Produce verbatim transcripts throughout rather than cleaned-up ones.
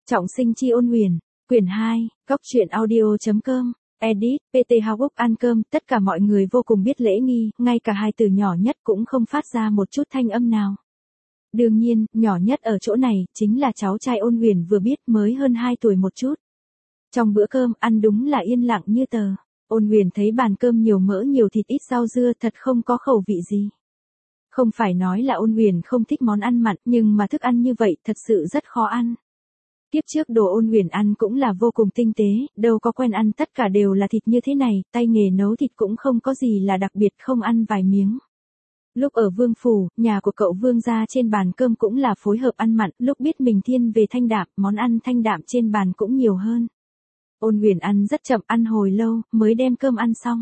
Trọng sinh chi ôn huyền, quyển hai, góc truyện audio.com, edit, pê tê Hào ăn cơm, tất cả mọi người vô cùng biết lễ nghi, ngay cả hai từ nhỏ nhất cũng không phát ra một chút thanh âm nào. Đương nhiên, nhỏ nhất ở chỗ này, chính là cháu trai ôn huyền vừa biết mới hơn hai tuổi một chút. Trong bữa cơm, ăn đúng là yên lặng như tờ. Ôn huyền thấy bàn cơm nhiều mỡ nhiều thịt ít rau dưa thật không có khẩu vị gì. Không phải nói là ôn huyền không thích món ăn mặn, nhưng mà thức ăn như vậy thật sự rất khó ăn. Tiếp trước đồ ôn huyền ăn cũng là vô cùng tinh tế, đâu có quen ăn tất cả đều là thịt như thế này, tay nghề nấu thịt cũng không có gì là đặc biệt, không ăn vài miếng. Lúc ở Vương Phủ, nhà của cậu Vương gia trên bàn cơm cũng là phối hợp ăn mặn, lúc biết mình thiên về thanh đạm, món ăn thanh đạm trên bàn cũng nhiều hơn. Ôn huyền ăn rất chậm, ăn hồi lâu, mới đem cơm ăn xong.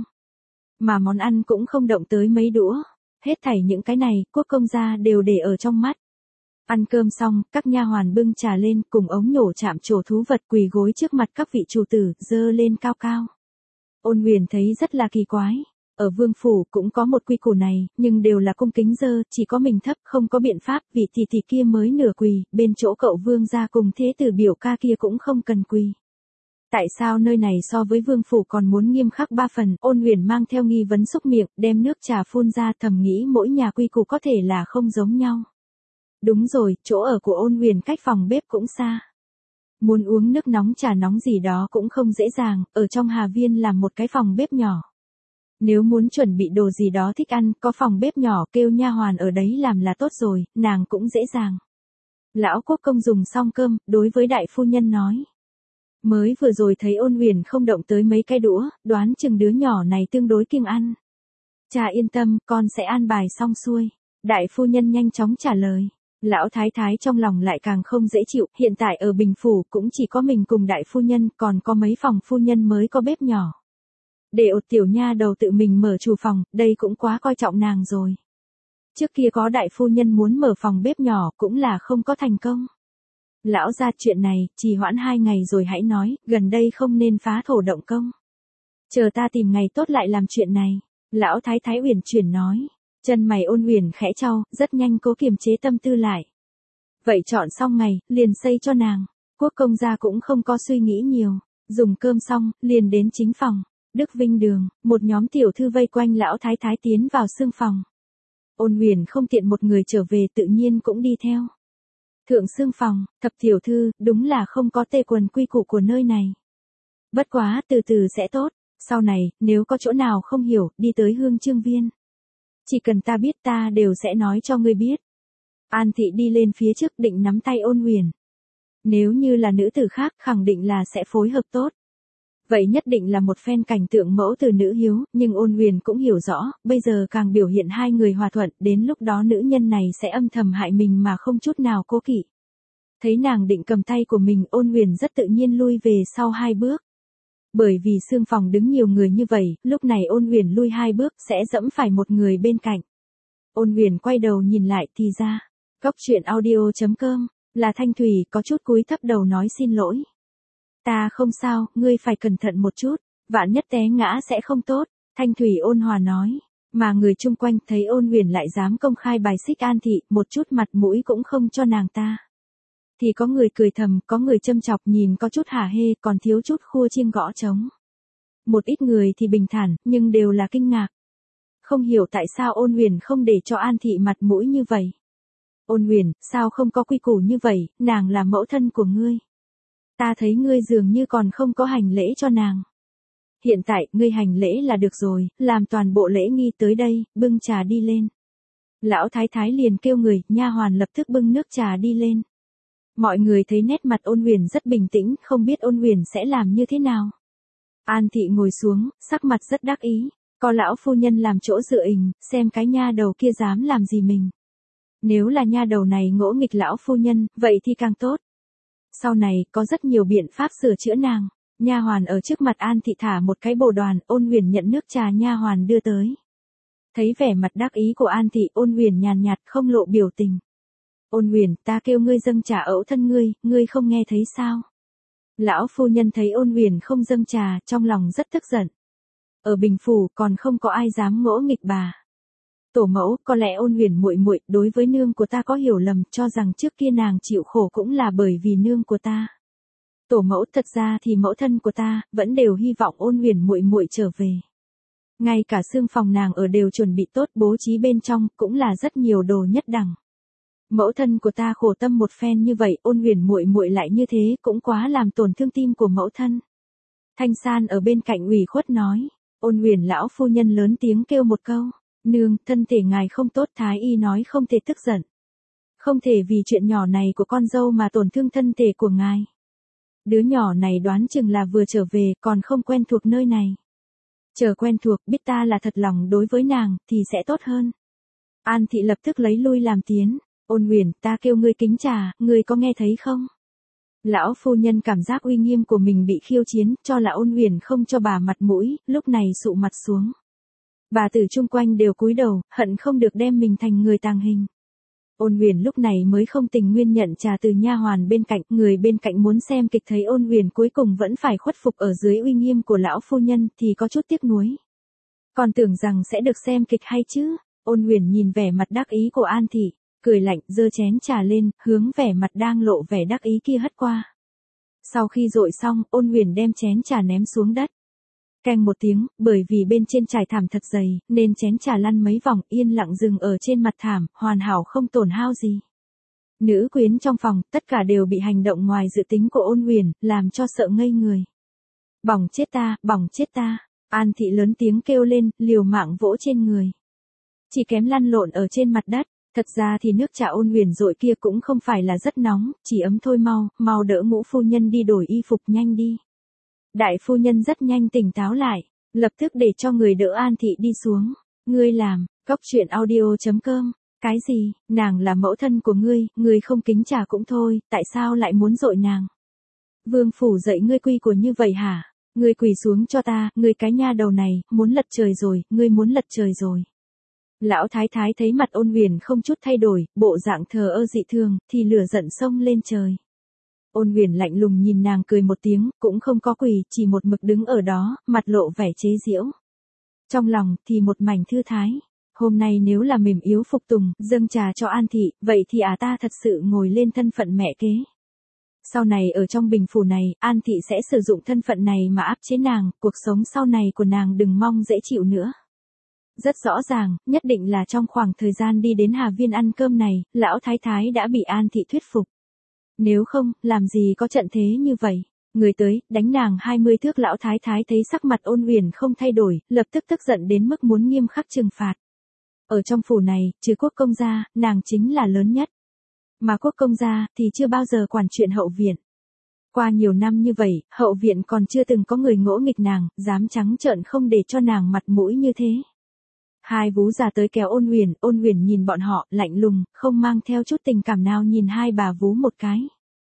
Mà món ăn cũng không động tới mấy đũa, hết thảy những cái này, quốc công gia đều để ở trong mắt. Ăn cơm xong, các nha hoàn bưng trà lên, cùng ống nhổ chạm trổ thú vật quỳ gối trước mặt các vị chủ tử, dơ lên cao cao. Ôn huyền thấy rất là kỳ quái. Ở Vương Phủ cũng có một quy củ này, nhưng đều là cung kính dơ, chỉ có mình thấp, không có biện pháp, vị tỷ tỷ kia mới nửa quỳ, bên chỗ cậu Vương gia cùng thế tử biểu ca kia cũng không cần quỳ. Tại sao nơi này so với Vương Phủ còn muốn nghiêm khắc ba phần, ôn huyền mang theo nghi vấn xúc miệng, đem nước trà phun ra, thầm nghĩ mỗi nhà quy củ có thể là không giống nhau. Đúng rồi, chỗ ở của ôn huyền cách phòng bếp cũng xa. Muốn uống nước nóng trà nóng gì đó cũng không dễ dàng, ở trong Hà Viên làm một cái phòng bếp nhỏ. Nếu muốn chuẩn bị đồ gì đó thích ăn, có phòng bếp nhỏ kêu nha hoàn ở đấy làm là tốt rồi, nàng cũng dễ dàng. Lão quốc công dùng xong cơm, đối với đại phu nhân nói. Mới vừa rồi thấy ôn huyền không động tới mấy cái đũa, đoán chừng đứa nhỏ này tương đối kiêng ăn. Cha yên tâm, con sẽ an bài xong xuôi. Đại phu nhân nhanh chóng trả lời. Lão thái thái trong lòng lại càng không dễ chịu, hiện tại ở Bình Phủ cũng chỉ có mình cùng đại phu nhân, còn có mấy phòng phu nhân mới có bếp nhỏ. Để ột tiểu nha đầu tự mình mở chủ phòng, đây cũng quá coi trọng nàng rồi. Trước kia có đại phu nhân muốn mở phòng bếp nhỏ cũng là không có thành công. Lão ra chuyện này, trì hoãn hai ngày rồi hãy nói, gần đây không nên phá thổ động công. Chờ ta tìm ngày tốt lại làm chuyện này. Lão thái thái uyển chuyển nói. Chân mày ôn huyền khẽ trao, rất nhanh cố kiềm chế tâm tư lại. Vậy chọn xong ngày, liền xây cho nàng. Quốc công gia cũng không có suy nghĩ nhiều. Dùng cơm xong, liền đến chính phòng. Đức Vinh Đường, một nhóm tiểu thư vây quanh lão thái thái tiến vào xương phòng. Ôn huyền không tiện một người trở về tự nhiên cũng đi theo. Thượng xương phòng, thập tiểu thư, đúng là không có tê quần quy củ của nơi này. Bất quá, từ từ sẽ tốt. Sau này, nếu có chỗ nào không hiểu, đi tới Hương Trương Viên. Chỉ cần ta biết ta đều sẽ nói cho ngươi biết. An thị đi lên phía trước định nắm tay ôn huyền. Nếu như là nữ tử khác khẳng định là sẽ phối hợp tốt. Vậy nhất định là một phen cảnh tượng mẫu từ nữ hiếu, nhưng ôn huyền cũng hiểu rõ, bây giờ càng biểu hiện hai người hòa thuận, đến lúc đó nữ nhân này sẽ âm thầm hại mình mà không chút nào cố kỵ. Thấy nàng định cầm tay của mình, ôn huyền rất tự nhiên lui về sau hai bước. Bởi vì xương phòng đứng nhiều người như vậy, lúc này ôn huyền lui hai bước sẽ dẫm phải một người bên cạnh. Ôn huyền quay đầu nhìn lại thì ra, góc truyện audio.com, là Thanh Thủy có chút cúi thấp đầu nói xin lỗi. Ta không sao, ngươi phải cẩn thận một chút, vạn nhất té ngã sẽ không tốt, Thanh Thủy ôn hòa nói, mà người chung quanh thấy ôn huyền lại dám công khai bài xích An thị, một chút mặt mũi cũng không cho nàng ta. Thì có người cười thầm, có người châm chọc nhìn có chút hả hê, còn thiếu chút khua chiêng gõ trống. Một ít người thì bình thản, nhưng đều là kinh ngạc. Không hiểu tại sao ôn huyền không để cho An thị mặt mũi như vậy. Ôn huyền, sao không có quy củ như vậy, nàng là mẫu thân của ngươi. Ta thấy ngươi dường như còn không có hành lễ cho nàng. Hiện tại, ngươi hành lễ là được rồi, làm toàn bộ lễ nghi tới đây, bưng trà đi lên. Lão thái thái liền kêu người, nha hoàn lập tức bưng nước trà đi lên. Mọi người thấy nét mặt ôn huyền rất bình tĩnh, không biết ôn huyền sẽ làm như thế nào. An thị ngồi xuống, sắc mặt rất đắc ý, có lão phu nhân làm chỗ dựa ình, xem cái nha đầu kia dám làm gì mình. Nếu là nha đầu này ngỗ nghịch lão phu nhân, vậy thì càng tốt. Sau này, có rất nhiều biện pháp sửa chữa nàng. Nha hoàn ở trước mặt An thị thả một cái bồ đoàn, ôn huyền nhận nước trà nha hoàn đưa tới. Thấy vẻ mặt đắc ý của An thị, ôn huyền nhàn nhạt không lộ biểu tình. Ôn huyền, ta kêu ngươi dâng trà ẫu thân ngươi, ngươi không nghe thấy sao? Lão phu nhân thấy ôn huyền không dâng trà, trong lòng rất tức giận. Ở Bình Phủ còn không có ai dám ngỗ nghịch bà. Tổ mẫu, có lẽ ôn huyền muội muội đối với nương của ta có hiểu lầm, cho rằng trước kia nàng chịu khổ cũng là bởi vì nương của ta. Tổ mẫu, thật ra thì mẫu thân của ta vẫn đều hy vọng Ôn Huyền muội muội trở về. Ngay cả xương phòng nàng ở đều chuẩn bị tốt, bố trí bên trong cũng là rất nhiều đồ nhất đẳng. Mẫu thân của ta khổ tâm một phen như vậy, Ôn Huyền muội muội lại như thế, cũng quá làm tổn thương tim của mẫu thân. Thanh San ở bên cạnh ủy khuất nói. Ôn Huyền lão phu nhân lớn tiếng kêu một câu, nương, thân thể ngài không tốt, thái y nói không thể tức giận. Không thể vì chuyện nhỏ này của con dâu mà tổn thương thân thể của ngài. Đứa nhỏ này đoán chừng là vừa trở về, còn không quen thuộc nơi này. Chờ quen thuộc, biết ta là thật lòng đối với nàng, thì sẽ tốt hơn. An thị lập tức lấy lui làm tiến. Ôn Huyền, ta kêu ngươi kính trà, ngươi có nghe thấy không? Lão phu nhân cảm giác uy nghiêm của mình bị khiêu chiến, cho là Ôn Huyền không cho bà mặt mũi, lúc này sụ mặt xuống. Bà tử chung quanh đều cúi đầu, hận không được đem mình thành người tàng hình. Ôn Huyền lúc này mới không tình nguyện nhận trà từ nha hoàn bên cạnh, người bên cạnh muốn xem kịch thấy Ôn Huyền cuối cùng vẫn phải khuất phục ở dưới uy nghiêm của lão phu nhân thì có chút tiếc nuối. Còn tưởng rằng sẽ được xem kịch hay chứ. Ôn Huyền nhìn vẻ mặt đắc ý của An thị, cười lạnh, giơ chén trà lên, hướng vẻ mặt đang lộ vẻ đắc ý kia hất qua. Sau khi dội xong, Ôn Huyền đem chén trà ném xuống đất. Keng một tiếng, bởi vì bên trên trải thảm thật dày, nên chén trà lăn mấy vòng, yên lặng dừng ở trên mặt thảm, hoàn hảo không tổn hao gì. Nữ quyến trong phòng, tất cả đều bị hành động ngoài dự tính của Ôn Huyền, làm cho sợ ngây người. Bỏng chết ta, bỏng chết ta. An thị lớn tiếng kêu lên, liều mạng vỗ trên người. Chỉ kém lăn lộn ở trên mặt đất. Thật ra thì nước trà Ôn Huyền dội kia cũng không phải là rất nóng, chỉ ấm thôi, mau, mau đỡ Ngũ phu nhân đi đổi y phục nhanh đi. Đại phu nhân rất nhanh tỉnh táo lại, lập tức để cho người đỡ An thị đi xuống. Ngươi làm, cóc truyện audio chấm com. Cái gì, nàng là mẫu thân của ngươi, ngươi không kính trà cũng thôi, tại sao lại muốn dội nàng? Vương phủ dạy ngươi quy củ như vậy hả? Ngươi quỳ xuống cho ta, ngươi cái nha đầu này, muốn lật trời rồi, ngươi muốn lật trời rồi. Lão thái thái thấy mặt Ôn Huyền không chút thay đổi, bộ dạng thờ ơ dị thường, thì lửa giận xông lên trời. Ôn Huyền lạnh lùng nhìn nàng cười một tiếng, cũng không có quỳ, chỉ một mực đứng ở đó, mặt lộ vẻ chế giễu. Trong lòng thì một mảnh thư thái. Hôm nay nếu là mềm yếu phục tùng, dâng trà cho An thị, vậy thì à ta thật sự ngồi lên thân phận mẹ kế. Sau này ở trong bình phủ này, An thị sẽ sử dụng thân phận này mà áp chế nàng, cuộc sống sau này của nàng đừng mong dễ chịu nữa. Rất rõ ràng, nhất định là trong khoảng thời gian đi đến Hà Viên ăn cơm này, lão thái thái đã bị An thị thuyết phục. Nếu không, làm gì có trận thế như vậy. Người tới, đánh nàng hai mươi thước. Lão thái thái thấy sắc mặt Ôn Huyền không thay đổi, lập tức tức giận đến mức muốn nghiêm khắc trừng phạt. Ở trong phủ này, trừ Quốc công gia, nàng chính là lớn nhất. Mà Quốc công gia thì chưa bao giờ quản chuyện hậu viện. Qua nhiều năm như vậy, hậu viện còn chưa từng có người ngỗ nghịch nàng, dám trắng trợn không để cho nàng mặt mũi như thế. Hai vú già tới kéo Ôn Huyền, Ôn Huyền nhìn bọn họ, lạnh lùng, không mang theo chút tình cảm nào nhìn hai bà vú một cái.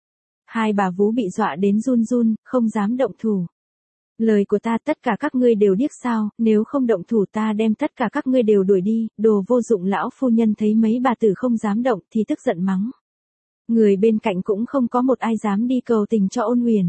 Hai bà vú bị dọa đến run run, không dám động thủ. Lời của ta tất cả các ngươi đều điếc sao, nếu không động thủ ta đem tất cả các ngươi đều đuổi đi, đồ vô dụng. Lão phu nhân thấy mấy bà tử không dám động thì tức giận mắng. Người bên cạnh cũng không có một ai dám đi cầu tình cho Ôn Huyền.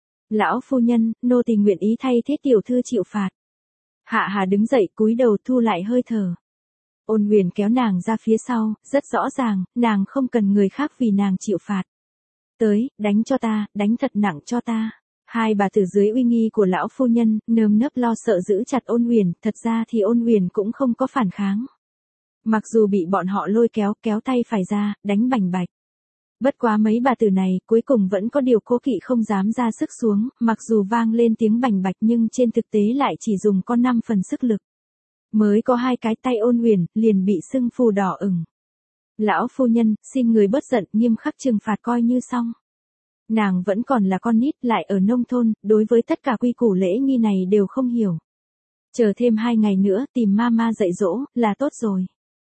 Lão phu nhân, nô tỳ nguyện ý thay thế tiểu thư chịu phạt. Hạ Hà đứng dậy cúi đầu thu lại hơi thở. Ôn Huyền kéo nàng ra phía sau, rất rõ ràng, nàng không cần người khác vì nàng chịu phạt. Tới, đánh cho ta, đánh thật nặng cho ta. Hai bà tử dưới uy nghi của lão phu nhân, nơm nớp lo sợ giữ chặt Ôn Huyền, thật ra thì Ôn Huyền cũng không có phản kháng. Mặc dù bị bọn họ lôi kéo, kéo tay phải ra, đánh bành bạch. Bất quá mấy bà tử này, cuối cùng vẫn có điều cố kỵ không dám ra sức xuống, mặc dù vang lên tiếng bành bạch nhưng trên thực tế lại chỉ dùng có năm phần sức lực. Mới có hai cái tay Ôn Huyền, liền bị sưng phù đỏ ửng. Lão phu nhân, xin người bớt giận, nghiêm khắc trừng phạt coi như xong. Nàng vẫn còn là con nít, lại ở nông thôn, đối với tất cả quy củ lễ nghi này đều không hiểu. Chờ thêm hai ngày nữa, tìm mama dạy dỗ, là tốt rồi.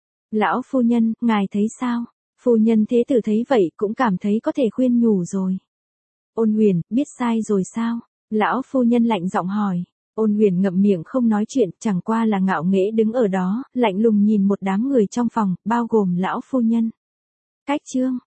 Lão phu nhân, ngài thấy sao? Phu nhân thế tử thấy vậy, cũng cảm thấy có thể khuyên nhủ rồi. Ôn Huyền, biết sai rồi sao? Lão phu nhân lạnh giọng hỏi. Ôn Huyền ngậm miệng không nói chuyện, chẳng qua là ngạo nghễ đứng ở đó, lạnh lùng nhìn một đám người trong phòng, bao gồm lão phu nhân. Cách chương